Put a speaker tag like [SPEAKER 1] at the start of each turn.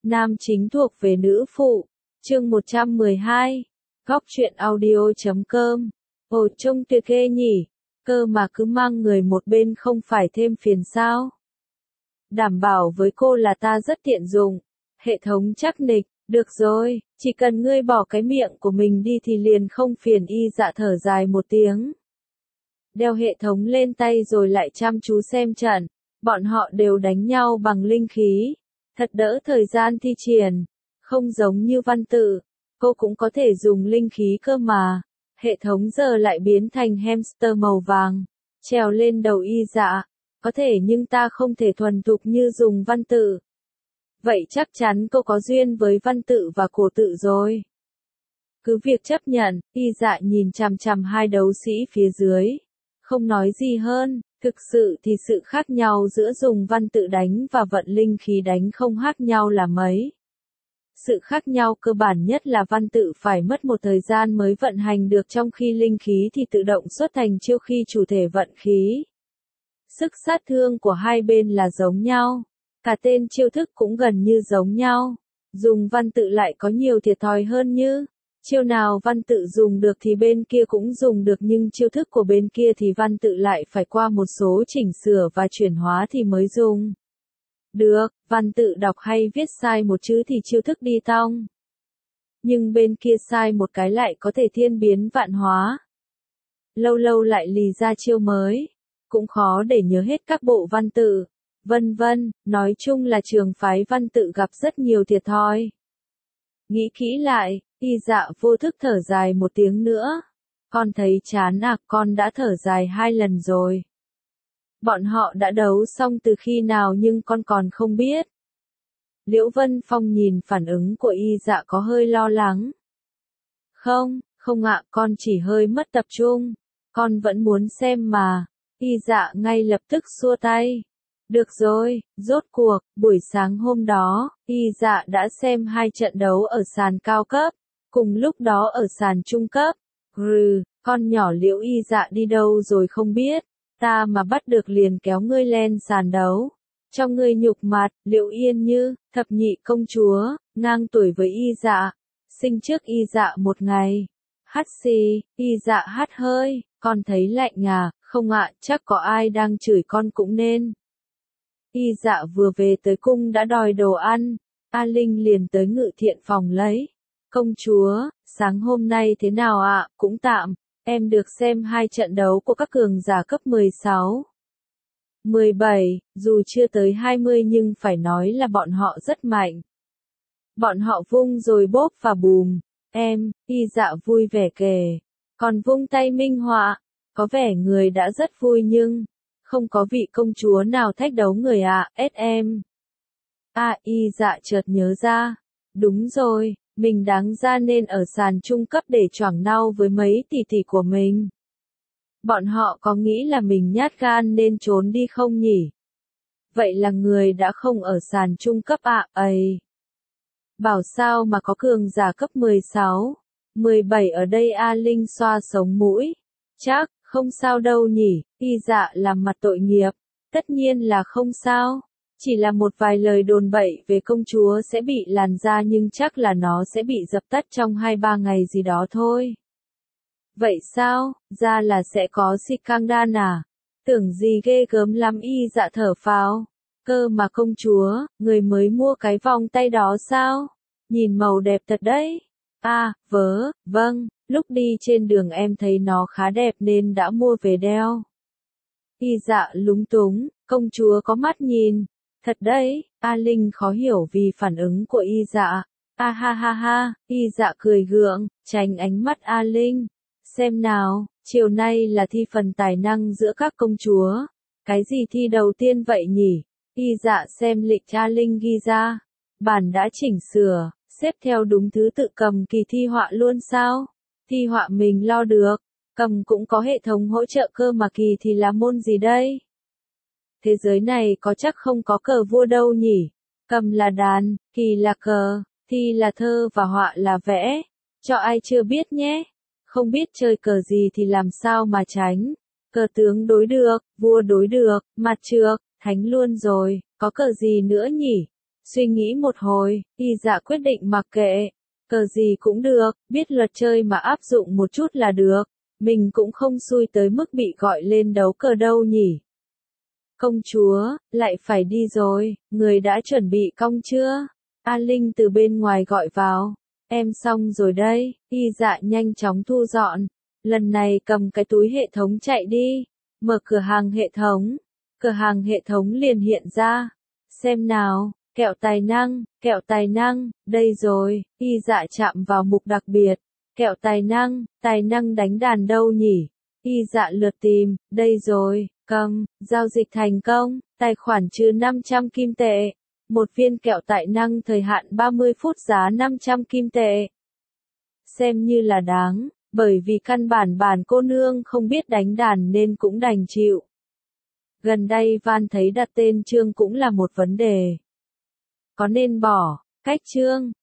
[SPEAKER 1] Nam chính thuộc về nữ phụ. Chương 112. Góc truyện audio.com. Ồ trông tuyệt ghê nhỉ, cơ mà cứ mang người một bên không phải thêm phiền sao? Đảm bảo với cô là ta rất tiện dụng. Hệ thống chắc nịch, được rồi, chỉ cần ngươi bỏ cái miệng của mình đi thì liền không phiền. Y Dạ thở dài một tiếng. Đeo hệ thống lên tay rồi lại chăm chú xem trận. Bọn họ đều đánh nhau bằng linh khí. Thật đỡ thời gian thi triển. Không giống như văn tự, cô cũng có thể dùng linh khí cơ mà. Hệ thống giờ lại biến thành hamster màu vàng, trèo lên đầu Y Dạ. Có thể nhưng ta không thể thuần thục như dùng văn tự. Vậy chắc chắn cô có duyên với văn tự và cổ tự rồi. Cứ việc chấp nhận, Y Dạ nhìn chằm chằm hai đấu sĩ phía dưới. Không nói gì hơn, thực sự thì sự khác nhau giữa dùng văn tự đánh và vận linh khí đánh không khác nhau là mấy. Sự khác nhau cơ bản nhất là văn tự phải mất một thời gian mới vận hành được, trong khi linh khí thì tự động xuất thành chiêu khi chủ thể vận khí. Sức sát thương của hai bên là giống nhau, cả tên chiêu thức cũng gần như giống nhau. Dùng văn tự lại có nhiều thiệt thòi hơn, như chiêu nào văn tự dùng được thì bên kia cũng dùng được, nhưng chiêu thức của bên kia thì văn tự lại phải qua một số chỉnh sửa và chuyển hóa thì mới dùng được. Văn tự đọc hay viết sai một chữ thì chiêu thức đi tong. Nhưng bên kia sai một cái lại có thể thiên biến vạn hóa. Lâu lâu lại lì ra chiêu mới. Cũng khó để nhớ hết các bộ văn tự. Vân vân, nói chung là trường phái văn tự gặp rất nhiều thiệt thòi. Nghĩ kỹ lại, Y Dạ vô thức thở dài một tiếng nữa. Con thấy chán à, con đã thở dài 2 lần rồi. Bọn họ đã đấu xong từ khi nào nhưng con còn không biết. Liễu Vân Phong nhìn phản ứng của Y Dạ có hơi lo lắng. Không ạ, con chỉ hơi mất tập trung. Con vẫn muốn xem mà. Y Dạ ngay lập tức xua tay. Được rồi, rốt cuộc, buổi sáng hôm đó, Y Dạ đã xem 2 trận đấu ở sàn cao cấp, cùng lúc đó ở sàn trung cấp. Con nhỏ Liễu Y Dạ đi đâu rồi không biết, ta mà bắt được liền kéo ngươi lên sàn đấu. Cho ngươi nhục mặt. Liễu Yên Như, thập nhị công chúa, ngang tuổi với Y Dạ, sinh trước Y Dạ một ngày. Hắt xì, Y Dạ hắt hơi, con thấy lạnh à? Không ạ, chắc có ai đang chửi con cũng nên. Y Dạ vừa về tới cung đã đòi đồ ăn. A Linh liền tới Ngự Thiện phòng lấy. Công chúa, sáng hôm nay thế nào ạ? Cũng tạm, em được xem 2 trận đấu của các cường giả cấp 16. 17, dù chưa tới 20 nhưng phải nói là bọn họ rất mạnh. Bọn họ vung rồi bốp và bùm. Y Dạ vui vẻ kể. Còn vung tay minh họa. Có vẻ người đã rất vui nhưng không có vị công chúa nào thách đấu người ạ. Y Dạ chợt nhớ ra. Đúng rồi, mình đáng ra nên ở sàn trung cấp để choảng nao với mấy tỷ tỷ của mình. Bọn họ có nghĩ là mình nhát gan nên trốn đi không nhỉ? Vậy là người đã không ở sàn trung cấp ạ. Bảo sao mà có cường giả cấp 16, 17 ở đây. A Linh xoa sống mũi. Chắc, không sao đâu nhỉ. Y Dạ làm mặt tội nghiệp. Tất nhiên là không sao. Chỉ là một vài lời đồn bậy về công chúa sẽ bị làn ra, nhưng chắc là nó sẽ bị dập tắt trong 2-3 ngày gì đó thôi. Vậy sao, ra là sẽ có si căng đan à? Tưởng gì ghê gớm lắm. Y Dạ thở phào. Cơ mà công chúa, người mới mua cái vòng tay đó sao? Nhìn màu đẹp thật đấy. Vâng, lúc đi trên đường em thấy nó khá đẹp nên đã mua về đeo. Y Dạ lúng túng, công chúa có mắt nhìn. Thật đấy. A Linh khó hiểu vì phản ứng của Y Dạ. Ha, Y Dạ cười gượng, tránh ánh mắt A Linh. Xem nào, chiều nay là thi phần tài năng giữa các công chúa. Cái gì thi đầu tiên vậy nhỉ? Y Dạ xem lịch A Linh ghi ra. Bản đã chỉnh sửa, xếp theo đúng thứ tự. Cầm kỳ thi họa luôn sao? Thi họa mình lo được. Cầm cũng có hệ thống hỗ trợ cơ mà. Kỳ thì là môn gì đây? Thế giới này có chắc không có cờ vua đâu nhỉ? Cầm là đàn, kỳ là cờ, thi là thơ và họa là vẽ. Cho ai chưa biết nhé. Không biết chơi cờ gì thì làm sao mà tránh. Cờ tướng đối được, vua đối được, mặt trược, thánh luôn rồi, có cờ gì nữa nhỉ? Suy nghĩ một hồi, Y Dạ quyết định mặc kệ. Cờ gì cũng được, biết luật chơi mà áp dụng một chút là được. Mình cũng không xui tới mức bị gọi lên đấu cờ đâu nhỉ. Công chúa, lại phải đi rồi, người đã chuẩn bị cong chưa? A Linh từ bên ngoài gọi vào. Em xong rồi đây, Y Dạ nhanh chóng thu dọn. Lần này cầm cái túi hệ thống chạy đi. Mở cửa hàng hệ thống. Cửa hàng hệ thống liền hiện ra. Xem nào, kẹo tài năng, đây rồi, Y Dạ chạm vào mục đặc biệt. Kẹo tài năng đánh đàn đâu nhỉ? Y Dạ lượt tìm, đây rồi, cầm, giao dịch thành công, tài khoản trừ 500 kim tệ. Một viên kẹo tài năng thời hạn 30 phút giá 500 kim tệ. Xem như là đáng, bởi vì căn bản cô nương không biết đánh đàn nên cũng đành chịu. Gần đây Van thấy đặt tên chương cũng là một vấn đề. Có nên bỏ cách chương,